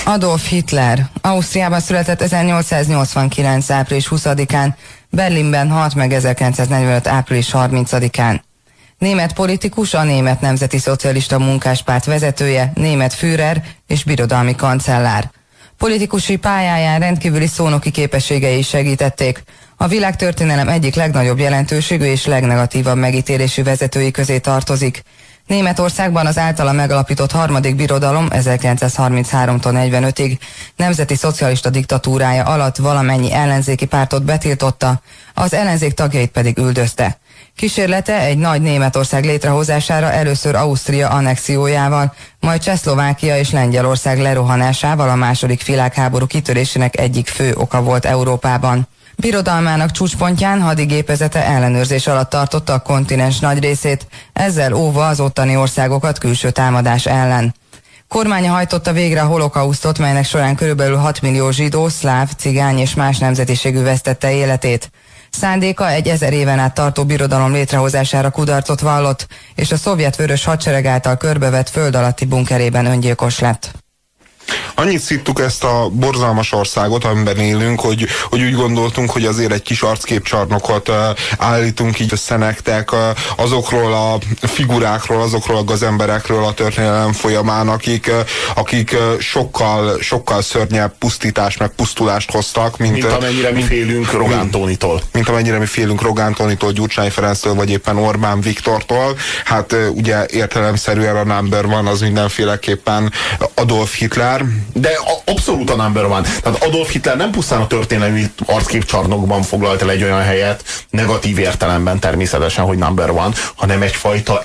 Adolf Hitler Ausztriában született 1889. április 20-án, Berlinben halt meg 1945. április 30-án. Német politikus, a Német Nemzeti Szocialista Munkáspárt vezetője, német Führer és birodalmi kancellár. Politikusi pályáján rendkívüli szónoki képességei is segítették. A világtörténelem egyik legnagyobb jelentőségű és legnegatívabb megítélésű vezetői közé tartozik. Németországban az általa megalapított harmadik birodalom 1933-tól 45-ig nemzeti szocialista diktatúrája alatt valamennyi ellenzéki pártot betiltotta, az ellenzék tagjait pedig üldözte. Kísérlete egy nagy Németország létrehozására először Ausztria annexiójával, majd Csehszlovákia és Lengyelország lerohanásával a második világháború kitörésének egyik fő oka volt Európában. Birodalmának csúcspontján hadigépezete ellenőrzés alatt tartotta a kontinens nagy részét, ezzel óva az ottani országokat külső támadás ellen. Kormánya hajtotta végre a holokausztot, melynek során körülbelül 6 millió zsidó, szláv, cigány és más nemzetiségű vesztette életét. Szándéka egy 1000 éven át tartó birodalom létrehozására kudarcot vallott, és a szovjet vörös hadsereg által körbevett föld alatti bunkerében öngyilkos lett. Annyit szittuk ezt a borzalmas országot, amiben élünk, hogy úgy gondoltunk, hogy azért egy kis arcképcsarnokot állítunk így össze nektek azokról a figurákról, azokról a gazemberekről a történelem folyamán, akik sokkal szörnyebb pusztítást, meg pusztulást hoztak, mint amennyire mi félünk Rogán Tónitól. Mint amennyire mi félünk Rogán Tónitól, Gyurcsány Ferenctől, vagy éppen Orbán Viktortól. Hát ugye értelemszerűen a number one az mindenféleképpen Adolf Hitler. De abszolút a number one. Tehát Adolf Hitler nem pusztán a történelmi arcképcsarnokban foglalt el egy olyan helyet, negatív értelemben természetesen, hogy number one, hanem egyfajta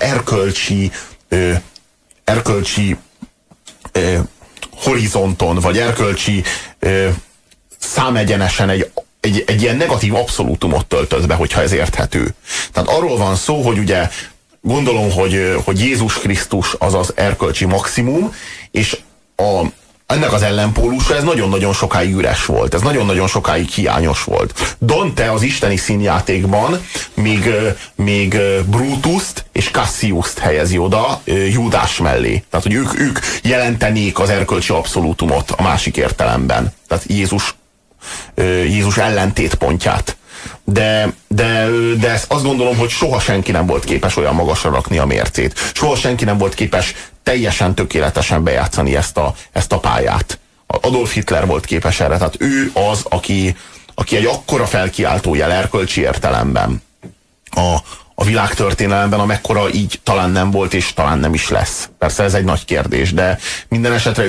erkölcsi horizonton, vagy erkölcsi számegyenesen egy ilyen negatív abszolútumot töltött be, hogyha ez érthető. Tehát arról van szó, hogy ugye gondolom, hogy Jézus Krisztus az az erkölcsi maximum, és ennek az ellenpólusa ez nagyon-nagyon sokáig üres volt, ez nagyon-nagyon sokáig hiányos volt. Dante az isteni színjátékban még Brutust és Cassiust helyezi oda Júdás mellé. Tehát, hogy ők jelentenék az erkölcsi abszolútumot a másik értelemben. Tehát Jézus ellentétpontját. De azt gondolom, hogy soha senki nem volt képes olyan magasra rakni a mércét. Soha senki nem volt képes teljesen tökéletesen bejátszani ezt a pályát. Adolf Hitler volt képes erre, tehát ő az, aki egy akkora felkiáltó jel erkölcsi értelemben a világtörténelemben, amekkora így talán nem volt, és talán nem is lesz. Persze ez egy nagy kérdés, de minden esetre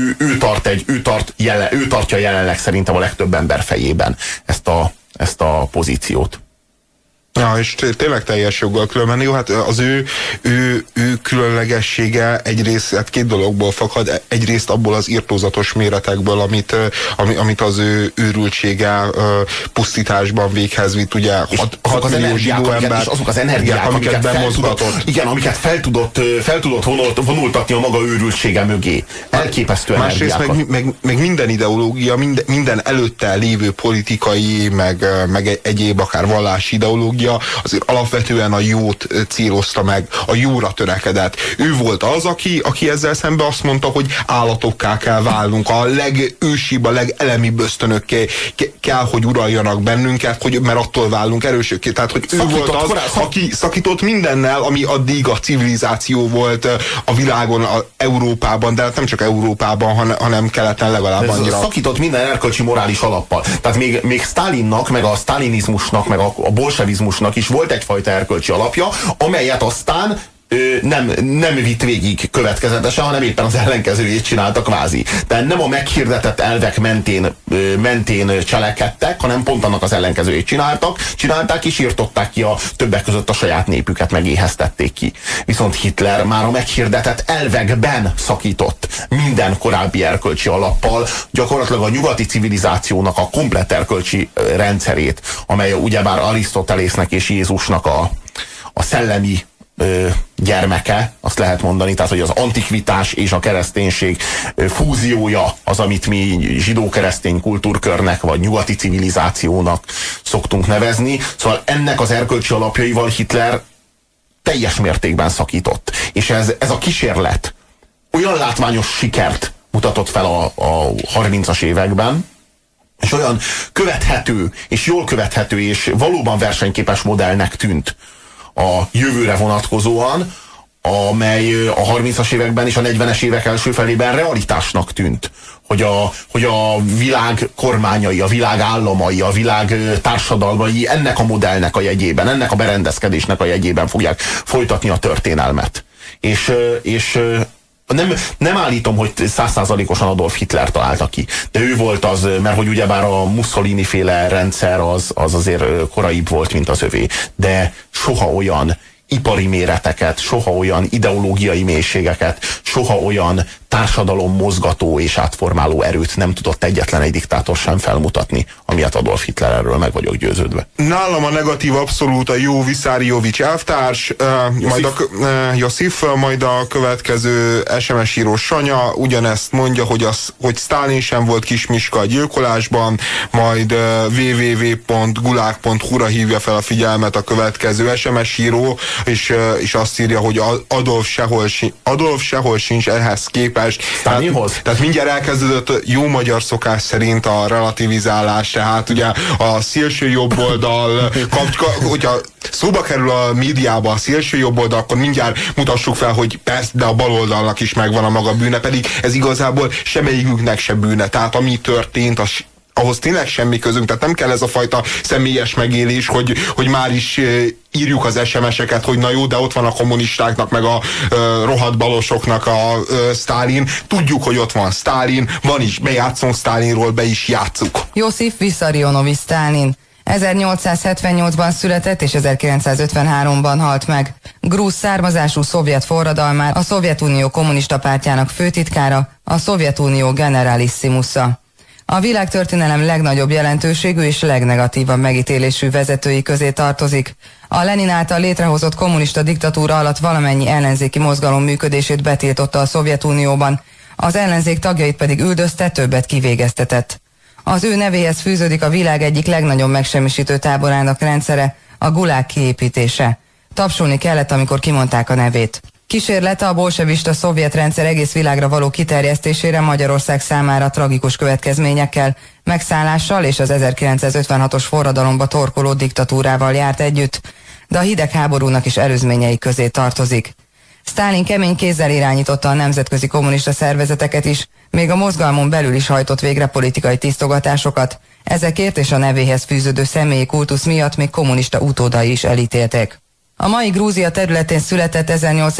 ő tartja jelenleg szerintem a legtöbb ember fejében ezt a pozíciót. Ja, és tényleg teljes joggal különben. Jó, hát az ő különlegessége egyrészt, hát két dologból fakad. Egyrészt abból az irtózatos méretekből, amit az ő őrültsége pusztításban véghez vitt, ugye 6 millió zsidó ember, azok az energiák, amiket bemozgatott. Igen, amiket fel tudott vonultatni a maga őrültsége mögé. Elképesztő energiákat. Másrészt meg minden ideológia, minden előtte lévő politikai, meg egyéb akár vallási ideológia azért alapvetően a jót célozta meg, a jóra törekedett. Ő volt az, aki ezzel szemben azt mondta, hogy állatokká kell válnunk, a legősibb, a legelemibb ösztönökké kell, hogy uraljanak bennünket, mert attól válunk erősökké. Tehát, hogy ő volt az, aki szakított mindennel, ami addig a civilizáció volt a világon, Európában, de nem csak Európában, hanem keleten legalább annyira. Szakított minden erkölcsi morális alappal. Tehát még Sztálinnak, meg a sztálinizmusnak, meg a bolsevizmusnak is volt egyfajta erkölcsi alapja, amelyet aztán nem vitt végig következetesen, hanem éppen az ellenkezőjét csináltak kvázi. De nem a meghirdetett elvek mentén cselekedtek, hanem pont annak az ellenkezőjét csinálták és írtották ki többek között a saját népüket, megéheztették ki. Viszont Hitler már a meghirdetett elvekben szakított minden korábbi erkölcsi alappal, gyakorlatilag a nyugati civilizációnak a komplett erkölcsi rendszerét, amely ugyebár Arisztotelésznek és Jézusnak a szellemi gyermeke, azt lehet mondani, tehát hogy az antikvitás és a kereszténység fúziója az, amit mi zsidó-keresztény kultúrkörnek vagy nyugati civilizációnak szoktunk nevezni. Szóval ennek az erkölcsi alapjaival Hitler teljes mértékben szakított. És ez a kísérlet olyan látványos sikert mutatott fel a 30-as években, és olyan követhető, és jól követhető, és valóban versenyképes modellnek tűnt a jövőre vonatkozóan, amely a 30-as években és a 40-es évek első felében realitásnak tűnt. Hogy a világ kormányai, a világ államai, a világ társadalmai ennek a modellnek a jegyében, ennek a berendezkedésnek a jegyében fogják folytatni a történelmet. És nem állítom, hogy 100%-osan Adolf Hitler találta ki, de ő volt az, mert hogy ugyebár a Mussolini-féle rendszer az azért koraibb volt, mint az övé, de soha olyan ipari méreteket, soha olyan ideológiai mélységeket, soha olyan társadalom mozgató és átformáló erőt nem tudott egyetlen egy diktátor sem felmutatni, amilyet Adolf Hitler, erről meg vagyok győződve. Nálam a negatív abszolút a jó Viszáriovics elvtárs, Josif, majd a következő SMS író Sanya ugyanezt mondja, hogy Sztálin sem volt Kismiska a gyilkolásban, majd www.gulag.hu-ra hívja fel a figyelmet a következő SMS író, és azt írja, hogy Adolf sehol sincs ehhez képest. Tehát mindjárt elkezdődött jó magyar szokás szerint a relativizálás, tehát ugye a szélső jobb oldal, hogyha szóba kerül a médiába a szélső jobb oldal, akkor mindjárt mutassuk fel, hogy persze, de a bal oldalnak is megvan a maga bűne, pedig ez igazából semmelyikünknek se bűne. Tehát ami történt, ahhoz tényleg semmi közünk, tehát nem kell ez a fajta személyes megélés, hogy már is írjuk az SMS-eket, hogy na jó, de ott van a kommunistáknak, meg a rohadt balosoknak a Sztálin. Tudjuk, hogy ott van Sztálin, van is, bejátszunk Sztálinról, be is játsszuk. Josif Vissarionovics Sztálin 1878-ban született és 1953-ban halt meg. Grúz származású szovjet forradalmár, a Szovjetunió kommunista pártjának főtitkára, a Szovjetunió generalissimusa. A világtörténelem legnagyobb jelentőségű és legnegatívabb megítélésű vezetői közé tartozik. A Lenin által létrehozott kommunista diktatúra alatt valamennyi ellenzéki mozgalom működését betiltotta a Szovjetunióban, az ellenzék tagjait pedig üldözte, többet kivégeztetett. Az ő nevéhez fűződik a világ egyik legnagyobb megsemmisítő táborának rendszere, a Gulag kiépítése. Tapsolni kellett, amikor kimondták a nevét. Kísérlete a bolsevista szovjet rendszer egész világra való kiterjesztésére Magyarország számára tragikus következményekkel, megszállással és az 1956-os forradalomba torkoló diktatúrával járt együtt, de a hidegháborúnak is előzményei közé tartozik. Sztálin kemény kézzel irányította a nemzetközi kommunista szervezeteket is, még a mozgalmon belül is hajtott végre politikai tisztogatásokat, ezekért és a nevéhez fűződő személyi kultusz miatt még kommunista utódai is elítélték. A mai Grúzia területén született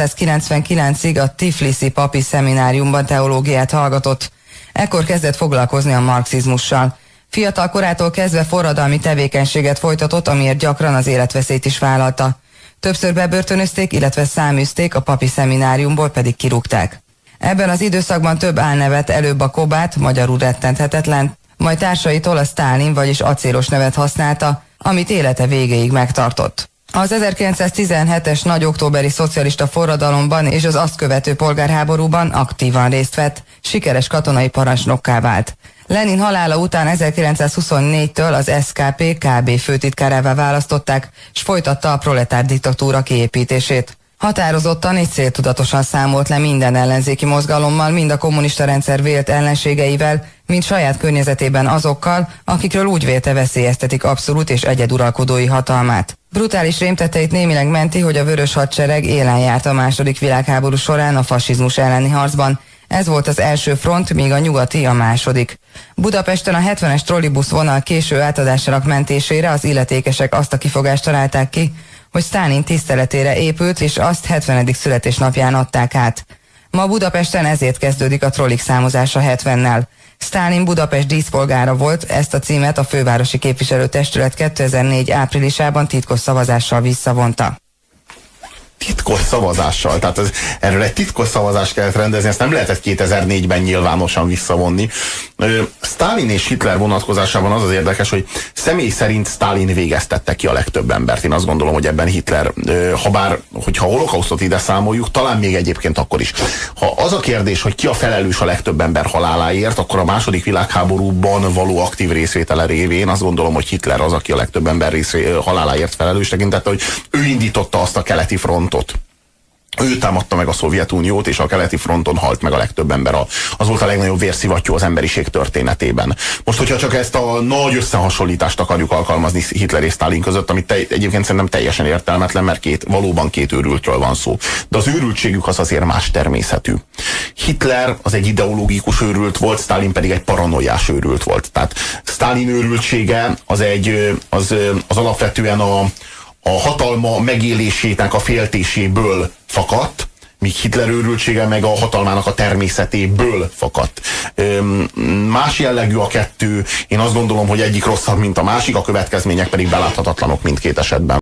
1899-ig a Tifliszi papi szemináriumban teológiát hallgatott. Ekkor kezdett foglalkozni a marxizmussal. Fiatal korától kezdve forradalmi tevékenységet folytatott, amiért gyakran az életveszélyt is vállalta. Többször bebörtönözték, illetve száműzték, a papi szemináriumból pedig kirúgták. Ebben az időszakban több álnevet, előbb a Kobát, magyarul rettenthetetlen, majd társaitól a Sztálin, vagyis acélos nevet használta, amit élete végéig megtartott. Az 1917-es nagy októberi szocialista forradalomban és az azt követő polgárháborúban aktívan részt vett, sikeres katonai parancsnokká vált. Lenin halála után 1924-től az SKP KB főtitkárává választották, s folytatta a proletár diktatúra kiépítését. Határozottan és céltudatosan számolt le minden ellenzéki mozgalommal, mind a kommunista rendszer vélt ellenségeivel, mind saját környezetében azokkal, akikről úgy vélte veszélyeztetik abszolút és egyeduralkodói hatalmát. Brutális rémtetteit némileg menti, hogy a Vörös Hadsereg élen járt a II. Világháború során a fasizmus elleni harcban. Ez volt az első front, míg a nyugati a második. Budapesten a 70-es trollibusz vonal késő átadásának mentésére az illetékesek azt a kifogást találták ki, hogy Sztálin tiszteletére épült, és azt 70. születésnapján adták át. Ma Budapesten ezért kezdődik a trollik számozása 70-nel. Sztálin Budapest díszpolgára volt, ezt a címet a fővárosi képviselőtestület 2004 áprilisában titkos szavazással visszavonta. Titkos szavazással, tehát erről egy titkos szavazást kellett rendezni, ezt nem lehetett 2004-ben nyilvánosan visszavonni. Sztálin és Hitler vonatkozásában az érdekes, hogy személy szerint Sztálin végeztette ki a legtöbb embert. Én azt gondolom, hogy ebben Hitler, hogyha a holokausztot ide számoljuk, talán még egyébként akkor is. Ha az a kérdés, hogy ki a felelős a legtöbb ember haláláért, akkor a II. Világháborúban való aktív részvétele révén azt gondolom, hogy Hitler az, aki a legtöbb ember haláláért felelős, tekintette, hogy ő indította azt a keleti frontot, Ő támadta meg a Szovjetuniót, és a keleti fronton halt meg a legtöbb ember. Az volt a legnagyobb vérszivattyú az emberiség történetében. Most, hogyha csak ezt a nagy összehasonlítást akarjuk alkalmazni Hitler és Sztálin között, amit egyébként szerintem teljesen értelmetlen, mert valóban két őrültről van szó. De az őrültségük az azért más természetű. Hitler az egy ideológikus őrült volt, Sztálin pedig egy paranoiás őrült volt. Tehát Sztálin őrültsége az alapvetően a hatalma megélésének a féltéséből fakadt, míg Hitler őrültsége meg a hatalmának a természetéből fakadt. Más jellegű a kettő, én azt gondolom, hogy egyik rosszabb, mint a másik, a következmények pedig beláthatatlanok mindkét esetben.